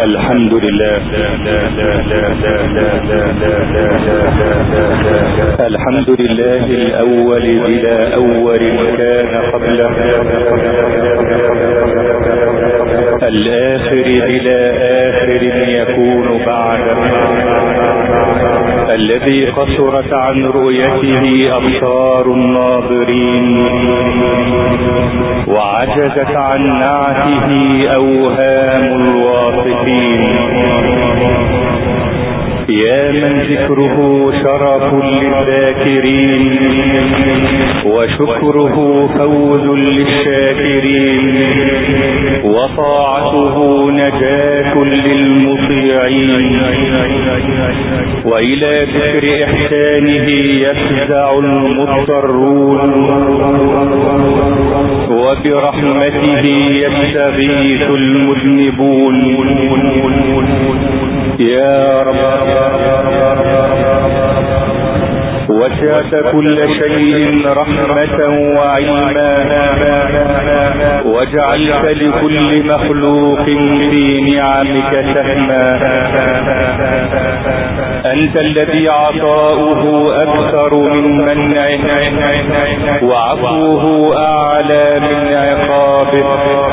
الحمد لله. الحمد لله الأول بلا أول كان قبله، الآخر بلا آخر يكون بعده، الذي قصرت عن رؤيته أبصار الناظرين وعجزت عن نعته أوهام الواصفين. يا من ذكره شرف للذاكرين وشكره فوز للشاكرين وطاعته نجاة للمطيعين، وإلى ذكر إحسانه يفزع المضطرون وبرحمته يستغيث المذنبون. يا رب وسعت كل شيء رحمة وعلما، وجعلت لكل مخلوق في نعمك سهما. أنت الذي عطاؤه أكثر من منعه وعفوه أعلى من عقابه.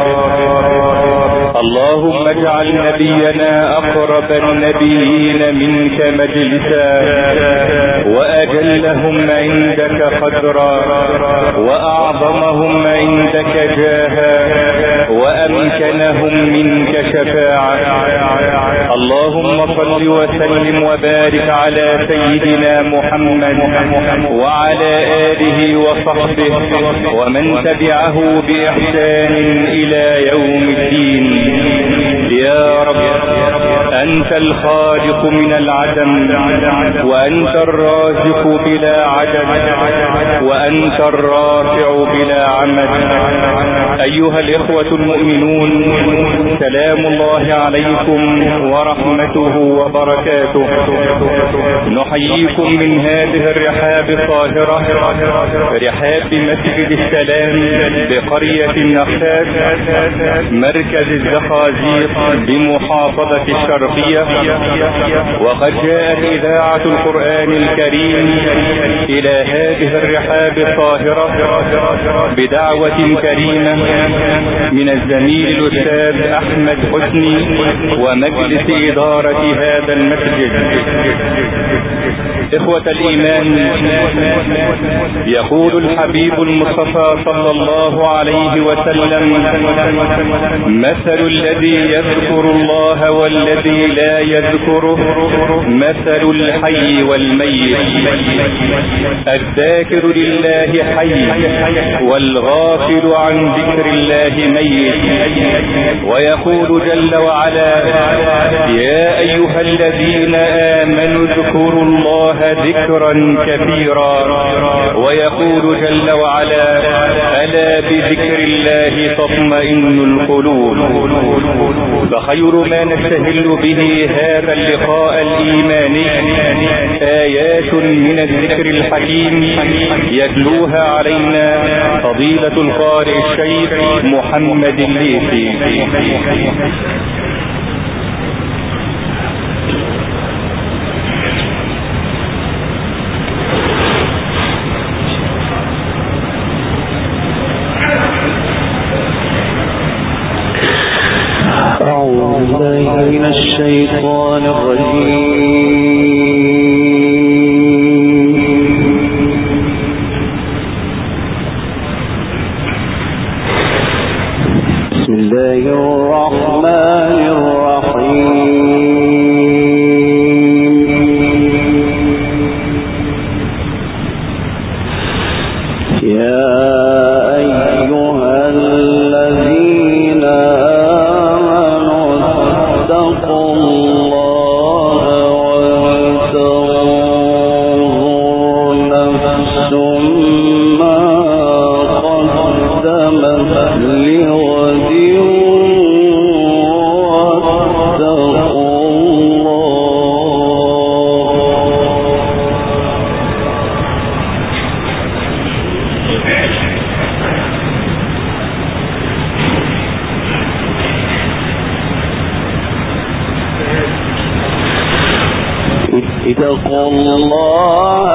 اللهم اجعل نبينا أقرب النبيين منك مجلسا وأجلهم عندك قدرا وأعظمهم عندك جاها وأمكنهم منك شفاعة. اللهم صل وسلم وبارك على سيدنا محمد وعلى آله وصحبه ومن تبعه بإحسان إلى يوم الدين. يا رب أنت الخالق من العدم، وأنت الرازق بلا عدد، وأنت الرافع بلا عمد. أيها الإخوة المؤمنون، سلام الله عليكم ورحمته وبركاته. نحييكم من هذه الرحاب الطاهرة، رحاب مسجد السلام بقرية النخاس مركز الزقازيق بمحافظة الشرقية. وقد جاءت إذاعة القرآن الكريم إلى هذه الرحاب الطاهرة بدعوة كريمة من الزميل الأستاذ أحمد حسني ومجلس إدارة هذا المسجد. إخوة الإيمان، يقول الحبيب المصطفى صلى الله عليه وسلم: مثل الذي يذكر الله والذي لا يذكره مثل الحي والميت. الذاكر لله حي والغافل عن ذكر الله ميت. ويقول جل وعلا: يا أيها الذين آمنوا اذكروا الله ذكرا كثيرا. ويقول جل وعلا: ألا بذكر الله تطمئن القلوب. فخير ما نستهل به هذا اللقاء الإيماني آيات من الذكر الحكيم يتلوها علينا فضيلة القارئ الشيخ محمد الليثي. من الشيطان الرجيم. بسم الله الرحمن الرحيم. يا أيها الذين اتقوا الله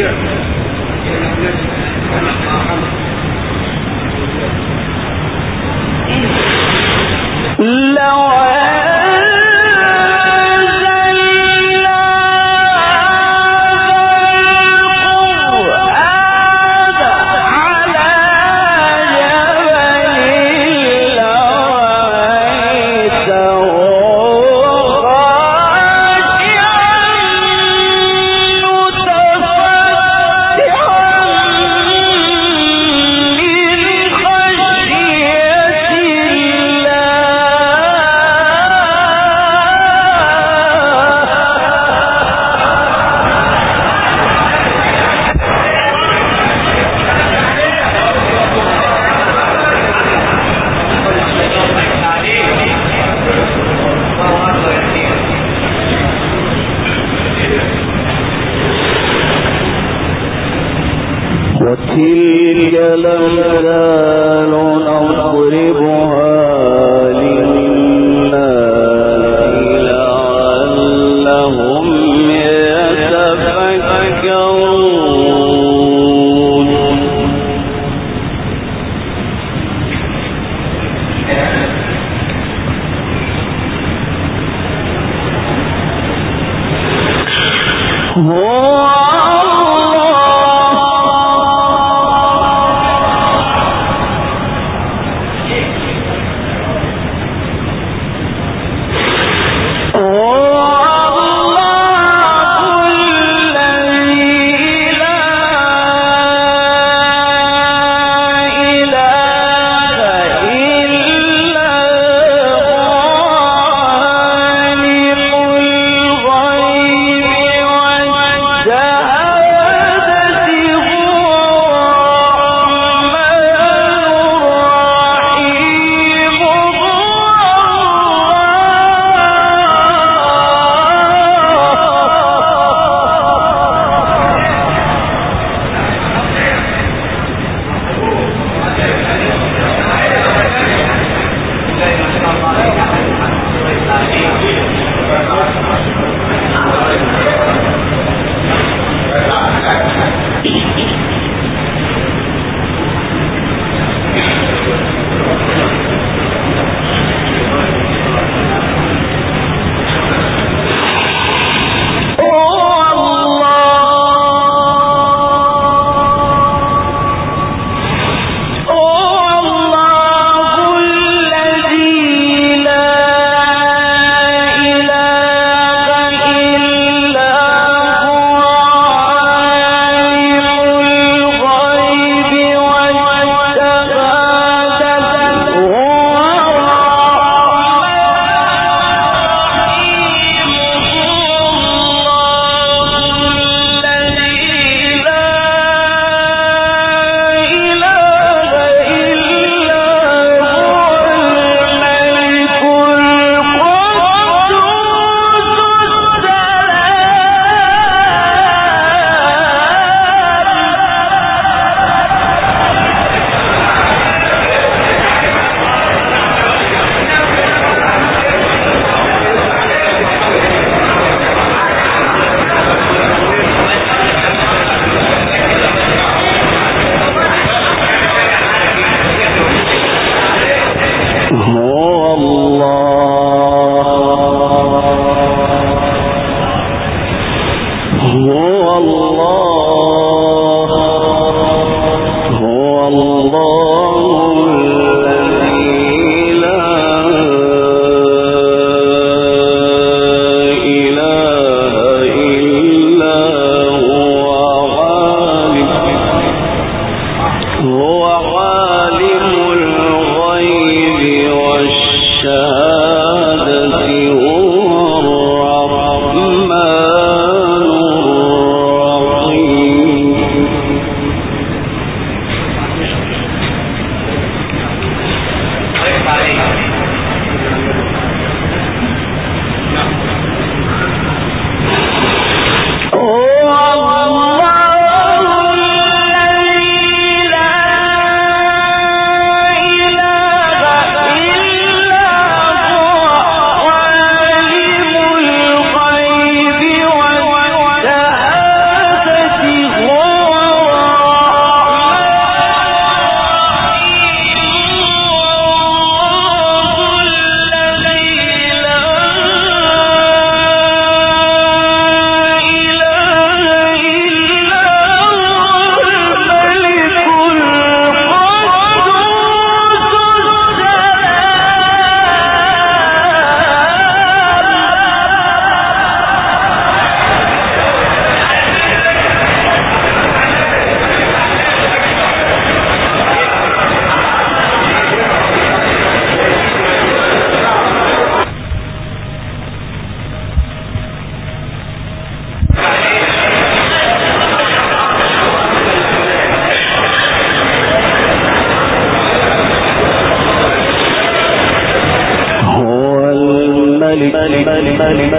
وتلك الأمثال نضربها للناس لعلهم يتفكرون.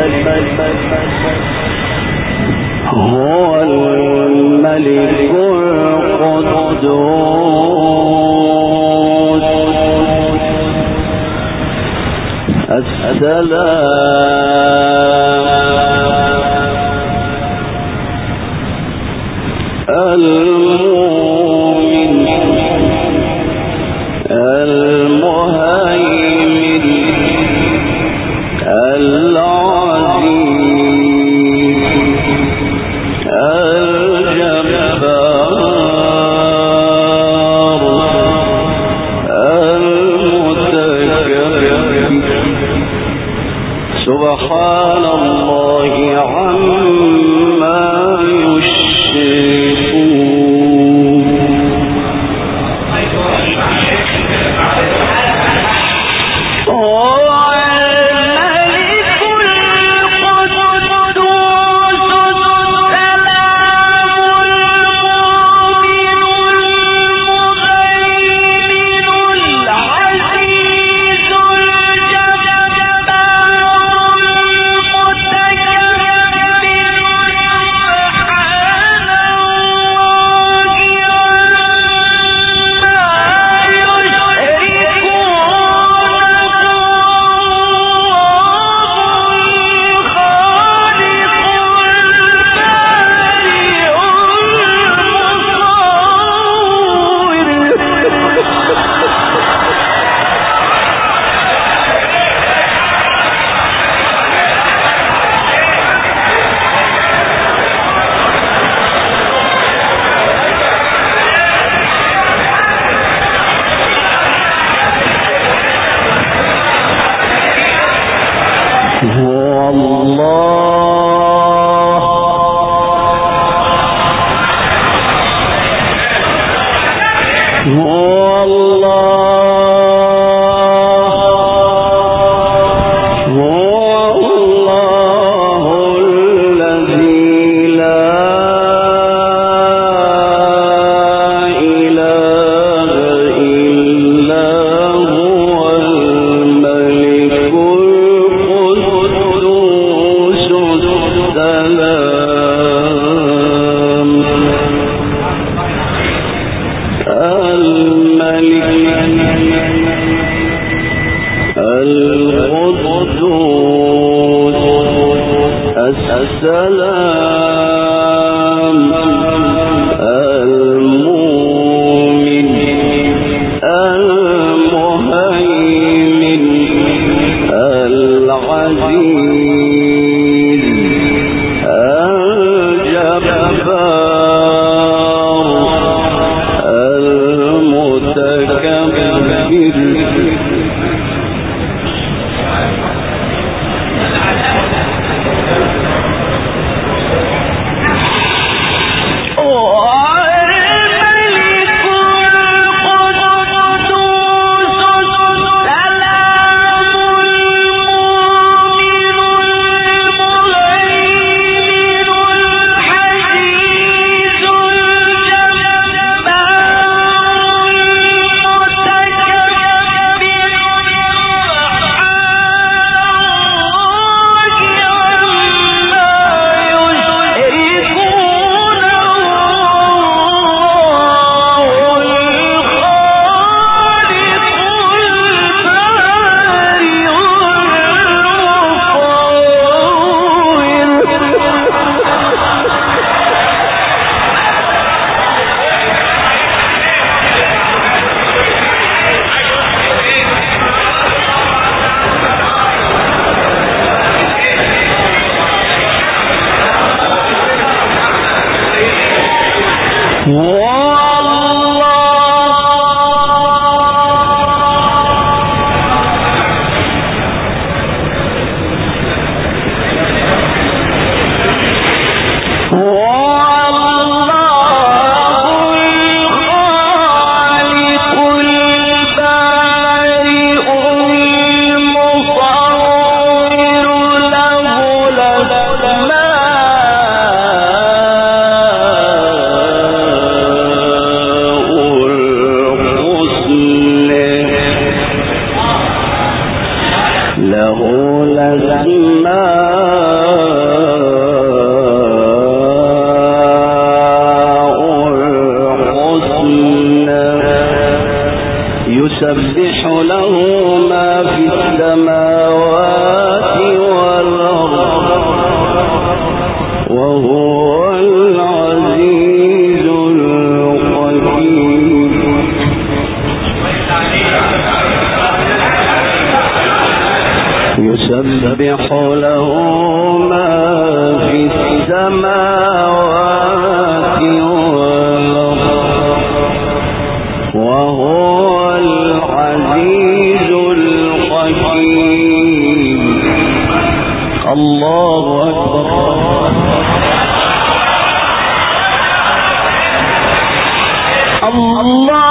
هو الملك القدوس السلام المؤمن المهيمن العزيز الجبار المتكبر سبحان الله عما يشركون. يسبح له ما في السماوات والأرض وهو العزيز الحكيم يسبح له ما في السماوات والأرض وهو العزيز الحكيم الله أكبر الله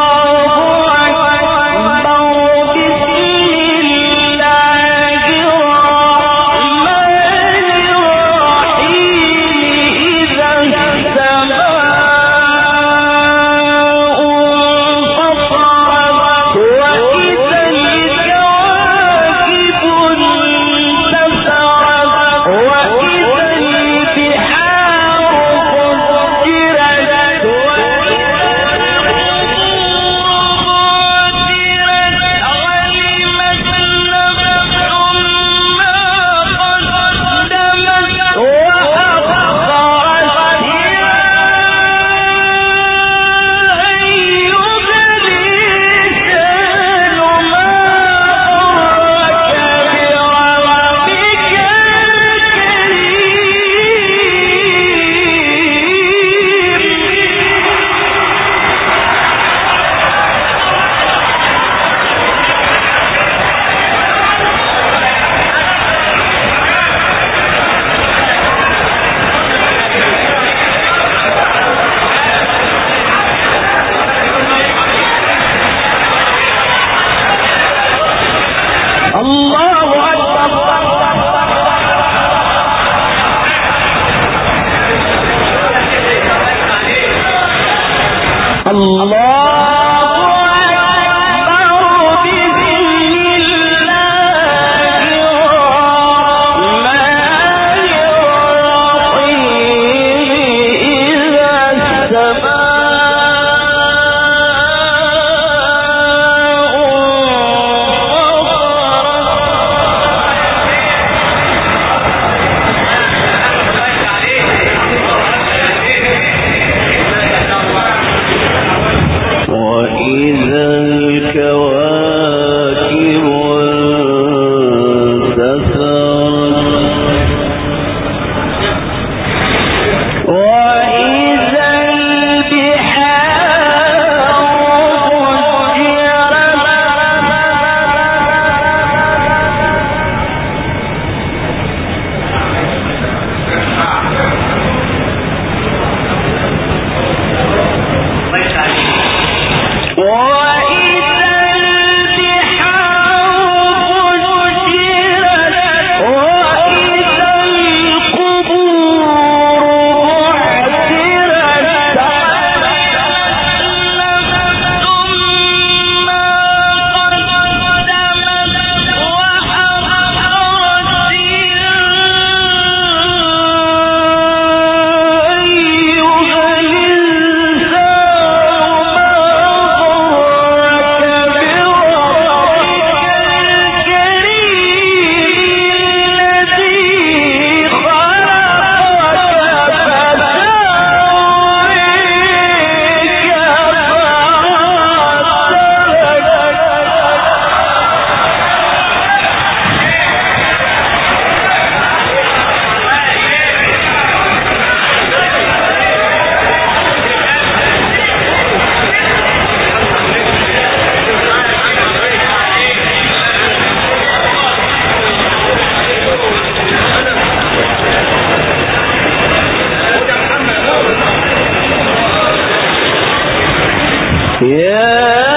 يا